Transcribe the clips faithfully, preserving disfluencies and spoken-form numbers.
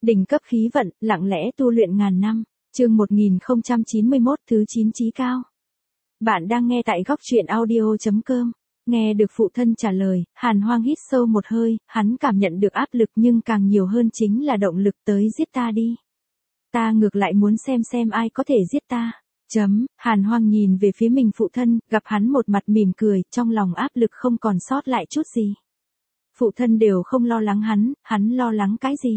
Đỉnh cấp khí vận, lặng lẽ tu luyện ngàn năm. Chương một nghìn không trăm chín mươi mốt thứ chín chí cao. Bạn đang nghe tại góc truyện audio chấm com. Nghe được phụ thân trả lời, Hàn Hoang hít sâu một hơi, hắn cảm nhận được áp lực nhưng càng nhiều hơn chính là động lực tới giết ta đi. Ta ngược lại muốn xem xem ai có thể giết ta. Chấm, Hàn Hoang nhìn về phía mình phụ thân, gặp hắn một mặt mỉm cười, trong lòng áp lực không còn sót lại chút gì. Phụ thân đều không lo lắng hắn, hắn lo lắng cái gì?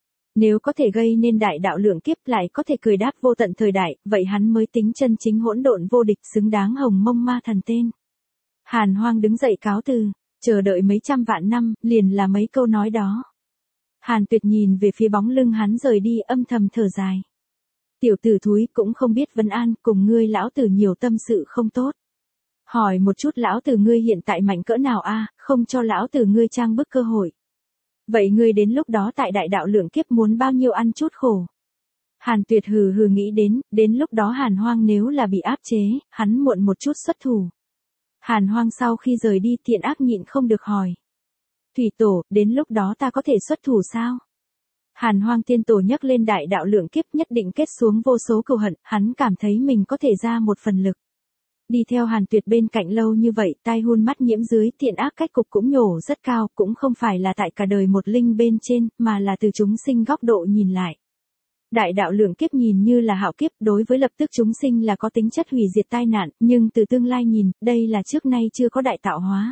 Nếu có thể gây nên đại đạo lượng kiếp lại có thể cười đáp vô tận thời đại, vậy hắn mới tính chân chính hỗn độn vô địch xứng đáng hồng mông ma thần tên. Hàn Hoang đứng dậy cáo từ, chờ đợi mấy trăm vạn năm, liền là mấy câu nói đó. Hàn Tuyệt nhìn về phía bóng lưng hắn rời đi âm thầm thở dài. Tiểu tử thúi cũng không biết vấn an, cùng ngươi lão tử nhiều tâm sự không tốt. Hỏi một chút lão tử ngươi hiện tại mạnh cỡ nào a, không cho lão tử ngươi trang bức cơ hội. Vậy ngươi đến lúc đó tại đại đạo lượng kiếp muốn bao nhiêu ăn chút khổ. Hàn Tuyệt hừ hừ nghĩ đến, đến lúc đó Hàn Hoang nếu là bị áp chế, hắn muộn một chút xuất thủ. Hàn Hoang sau khi rời đi Thiện Ác nhịn không được hỏi. Thủy Tổ, đến lúc đó ta có thể xuất thủ sao? Hàn Hoang Tiên Tổ nhắc lên đại đạo lượng kiếp nhất định kết xuống vô số cừu hận, hắn cảm thấy mình có thể ra một phần lực. Đi theo Hàn Tuyệt bên cạnh lâu như vậy, tai hun mắt nhiễm dưới, Thiện Ác cách cục cũng nhổ rất cao, cũng không phải là tại cả đời một linh bên trên, mà là từ chúng sinh góc độ nhìn lại. Đại đạo lượng kiếp nhìn như là hạo kiếp, đối với lập tức chúng sinh là có tính chất hủy diệt tai nạn, nhưng từ tương lai nhìn, đây là trước nay chưa có đại tạo hóa.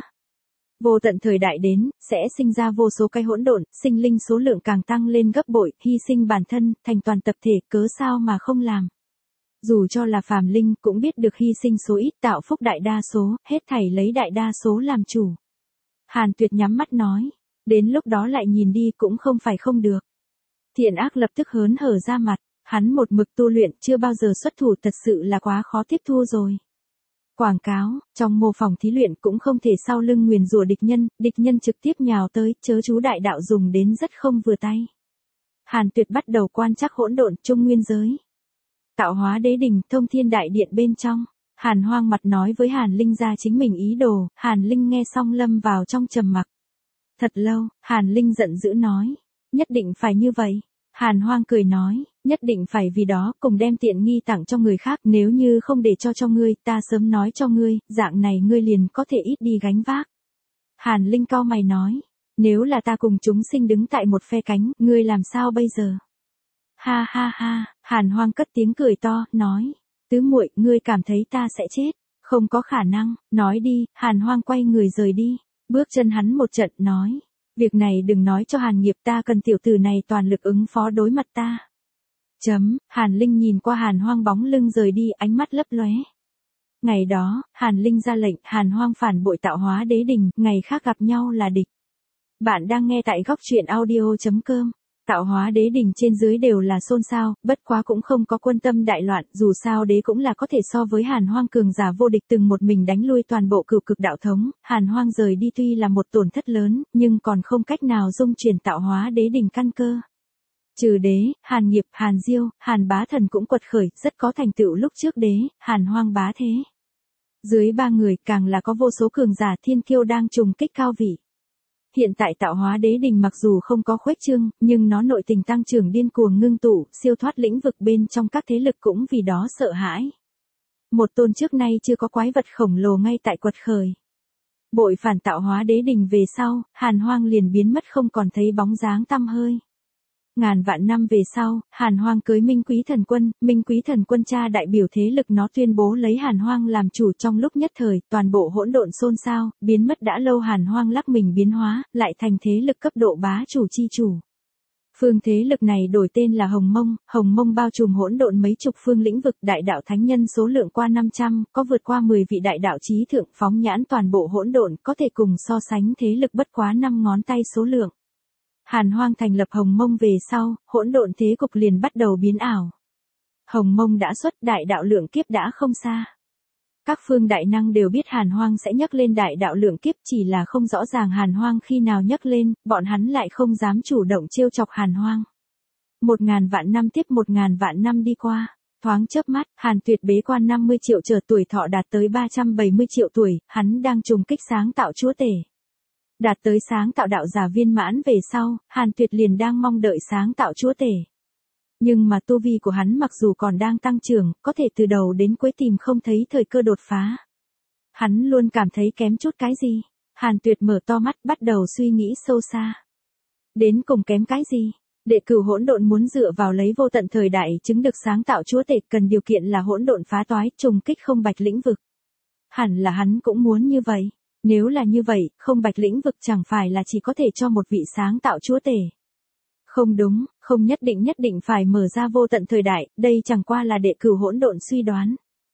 Vô tận thời đại đến, sẽ sinh ra vô số cái hỗn độn, sinh linh số lượng càng tăng lên gấp bội, hy sinh bản thân, thành toàn tập thể, cớ sao mà không làm. Dù cho là phàm linh cũng biết được hy sinh số ít tạo phúc đại đa số, hết thảy lấy đại đa số làm chủ. Hàn Tuyệt nhắm mắt nói, đến lúc đó lại nhìn đi cũng không phải không được. Thiện Ác lập tức hớn hở ra mặt, hắn một mực tu luyện chưa bao giờ xuất thủ thật sự là quá khó tiếp thu rồi. Quảng cáo, trong mô phỏng thí luyện cũng không thể sau lưng nguyền rủa địch nhân, địch nhân trực tiếp nhào tới, chớ chú đại đạo dùng đến rất không vừa tay. Hàn Tuyệt bắt đầu quan trắc hỗn độn trung nguyên giới. Tạo hóa đế đình, thông thiên đại điện bên trong, Hàn Hoang mặt nói với Hàn Linh ra chính mình ý đồ, Hàn Linh nghe xong lâm vào trong trầm mặc. Thật lâu, Hàn Linh giận dữ nói, nhất định phải như vậy. Hàn Hoang cười nói, nhất định phải vì đó, cùng đem tiện nghi tặng cho người khác, nếu như không để cho cho ngươi, ta sớm nói cho ngươi, dạng này ngươi liền có thể ít đi gánh vác. Hàn Linh cau mày nói, nếu là ta cùng chúng sinh đứng tại một phe cánh, ngươi làm sao bây giờ? Ha ha ha, Hàn Hoang cất tiếng cười to, nói, tứ muội, ngươi cảm thấy ta sẽ chết, không có khả năng, nói đi. Hàn Hoang quay người rời đi, bước chân hắn một trận, nói, việc này đừng nói cho Hàn Nghiệp, ta cần tiểu tử này toàn lực ứng phó đối mặt ta. Chấm, Hàn Linh nhìn qua Hàn Hoang bóng lưng rời đi, ánh mắt lấp lóe. Ngày đó, Hàn Linh ra lệnh, Hàn Hoang phản bội tạo hóa đế đình, ngày khác gặp nhau là địch. Bạn đang nghe tại góc truyện audio chấm com. Tạo hóa đế đình trên dưới đều là xôn xao, bất quá cũng không có quân tâm đại loạn, dù sao đế cũng là có thể so với Hàn Hoang cường giả vô địch từng một mình đánh lui toàn bộ cửu cực đạo thống. Hàn Hoang rời đi tuy là một tổn thất lớn, nhưng còn không cách nào dung chuyển tạo hóa đế đình căn cơ. Trừ đế, Hàn Nghiệp, Hàn Diêu, Hàn Bá Thần cũng quật khởi, rất có thành tựu lúc trước đế, Hàn Hoang bá thế. Dưới ba người càng là có vô số cường giả thiên kiêu đang trùng kích cao vị. Hiện tại tạo hóa đế đình mặc dù không có khuếch trương, nhưng nó nội tình tăng trưởng điên cuồng ngưng tụ, siêu thoát lĩnh vực bên trong các thế lực cũng vì đó sợ hãi. Một tôn trước nay chưa có quái vật khổng lồ ngay tại quật khởi. Bội phản tạo hóa đế đình về sau, Hàn Hoang liền biến mất không còn thấy bóng dáng tăm hơi. Ngàn vạn năm về sau, Hàn Hoang cưới Minh Quý Thần Quân, Minh Quý Thần Quân cha đại biểu thế lực nó tuyên bố lấy Hàn Hoang làm chủ, trong lúc nhất thời, toàn bộ hỗn độn xôn xao, biến mất đã lâu Hàn Hoang lắc mình biến hóa, lại thành thế lực cấp độ bá chủ chi chủ. Phương thế lực này đổi tên là Hồng Mông, Hồng Mông bao trùm hỗn độn mấy chục phương lĩnh vực, đại đạo thánh nhân số lượng qua năm trăm, có vượt qua mười vị đại đạo chí thượng, phóng nhãn toàn bộ hỗn độn, có thể cùng so sánh thế lực bất quá năm ngón tay số lượng. Hàn Hoang thành lập Hồng Mông về sau, hỗn độn thế cục liền bắt đầu biến ảo. Hồng Mông đã xuất, đại đạo lượng kiếp đã không xa. Các phương đại năng đều biết Hàn Hoang sẽ nhắc lên đại đạo lượng kiếp, chỉ là không rõ ràng Hàn Hoang khi nào nhắc lên, bọn hắn lại không dám chủ động trêu chọc Hàn Hoang. Một ngàn vạn năm tiếp một ngàn vạn năm đi qua, thoáng chớp mắt, Hàn Tuyệt bế quan năm mươi triệu trở tuổi thọ đạt tới ba trăm bảy mươi triệu tuổi, hắn đang trùng kích sáng tạo chúa tể. Đạt tới sáng tạo đạo giả viên mãn về sau, Hàn Tuyệt liền đang mong đợi sáng tạo chúa tể. Nhưng mà tu vi của hắn mặc dù còn đang tăng trưởng, có thể từ đầu đến cuối tìm không thấy thời cơ đột phá. Hắn luôn cảm thấy kém chút cái gì. Hàn Tuyệt mở to mắt bắt đầu suy nghĩ sâu xa. Đến cùng kém cái gì? Đệ cửu hỗn độn muốn dựa vào lấy vô tận thời đại chứng được sáng tạo chúa tể, cần điều kiện là hỗn độn phá toái, trùng kích không bạch lĩnh vực. Hẳn là hắn cũng muốn như vậy. Nếu là như vậy, không bạch lĩnh vực chẳng phải là chỉ có thể cho một vị sáng tạo chúa tể. Không đúng, không nhất định nhất định phải mở ra vô tận thời đại, đây chẳng qua là đệ cửu hỗn độn suy đoán.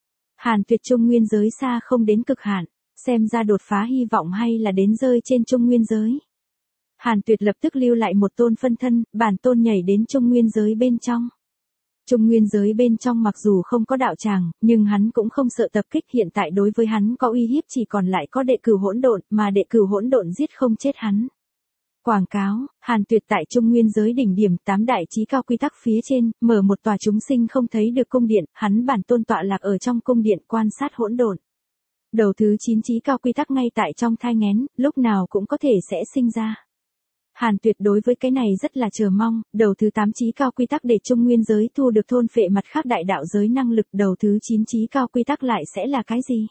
Hàn Tuyệt trung nguyên giới xa không đến cực hạn, xem ra đột phá hy vọng hay là đến rơi trên trung nguyên giới. Hàn Tuyệt lập tức lưu lại một tôn phân thân, bản tôn nhảy đến trung nguyên giới bên trong. Trung nguyên giới bên trong mặc dù không có đạo tràng, nhưng hắn cũng không sợ tập kích, hiện tại đối với hắn có uy hiếp chỉ còn lại có đệ cửu hỗn độn, mà đệ cửu hỗn độn giết không chết hắn. Quảng cáo, Hàn Tuyệt tại trung nguyên giới đỉnh điểm tám đại chí cao quy tắc phía trên, mở một tòa chúng sinh không thấy được cung điện, hắn bản tôn tọa lạc ở trong cung điện quan sát hỗn độn. Đầu thứ chín chí cao quy tắc ngay tại trong thai nghén, lúc nào cũng có thể sẽ sinh ra. Hàn Tuyệt đối với cái này rất là chờ mong, đầu thứ tám chí cao quy tắc để trung nguyên giới thu được thôn phệ mặt khác đại đạo giới năng lực, đầu thứ chín chí cao quy tắc lại sẽ là cái gì?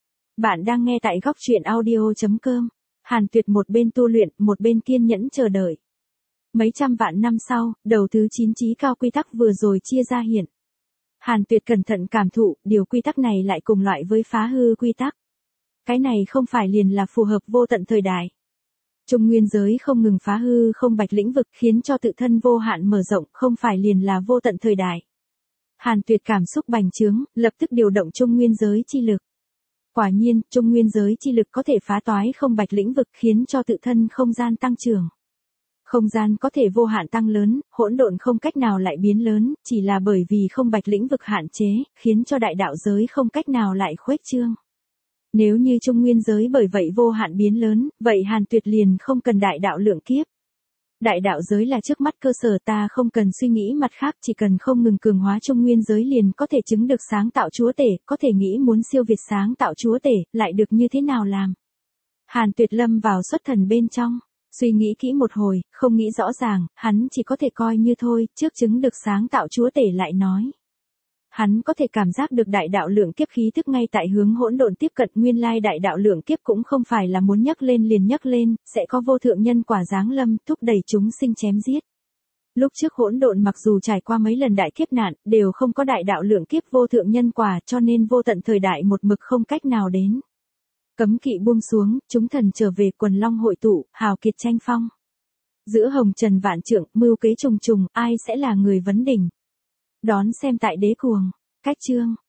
Bạn đang nghe tại góc truyện audio chấm com. Hàn Tuyệt một bên tu luyện, một bên kiên nhẫn chờ đợi. Mấy trăm vạn năm sau, đầu thứ chín chí cao quy tắc vừa rồi chia ra hiện. Hàn Tuyệt cẩn thận cảm thụ, điều quy tắc này lại cùng loại với phá hư quy tắc. Cái này không phải liền là phù hợp vô tận thời đại. Trung nguyên giới không ngừng phá hư không bạch lĩnh vực khiến cho tự thân vô hạn mở rộng, không phải liền là vô tận thời đại. Hàn Tuyệt cảm xúc bành trướng, lập tức điều động trung nguyên giới chi lực. Quả nhiên, trung nguyên giới chi lực có thể phá toái không bạch lĩnh vực khiến cho tự thân không gian tăng trưởng. Không gian có thể vô hạn tăng lớn, hỗn độn không cách nào lại biến lớn, chỉ là bởi vì không bạch lĩnh vực hạn chế, khiến cho đại đạo giới không cách nào lại khuếch trương. Nếu như trung nguyên giới bởi vậy vô hạn biến lớn, vậy Hàn Tuyệt liền không cần đại đạo lượng kiếp. Đại đạo giới là trước mắt cơ sở, ta không cần suy nghĩ mặt khác, chỉ cần không ngừng cường hóa trung nguyên giới liền có thể chứng được sáng tạo chúa tể, có thể nghĩ muốn siêu việt sáng tạo chúa tể, lại được như thế nào làm. Hàn Tuyệt lâm vào xuất thần bên trong, suy nghĩ kỹ một hồi, không nghĩ rõ ràng, hắn chỉ có thể coi như thôi, trước chứng được sáng tạo chúa tể lại nói. Hắn có thể cảm giác được đại đạo lượng kiếp khí thức ngay tại hướng hỗn độn tiếp cận, nguyên lai đại đạo lượng kiếp cũng không phải là muốn nhắc lên liền nhắc lên, sẽ có vô thượng nhân quả giáng lâm, thúc đẩy chúng sinh chém giết. Lúc trước hỗn độn mặc dù trải qua mấy lần đại kiếp nạn, đều không có đại đạo lượng kiếp vô thượng nhân quả, cho nên vô tận thời đại một mực không cách nào đến. Cấm kỵ buông xuống, chúng thần trở về, quần long hội tụ, hào kiệt tranh phong. Giữa hồng trần vạn trượng, mưu kế trùng trùng, ai sẽ là người vấn đỉnh? Đón xem tại Đế Cuồng. Cách chương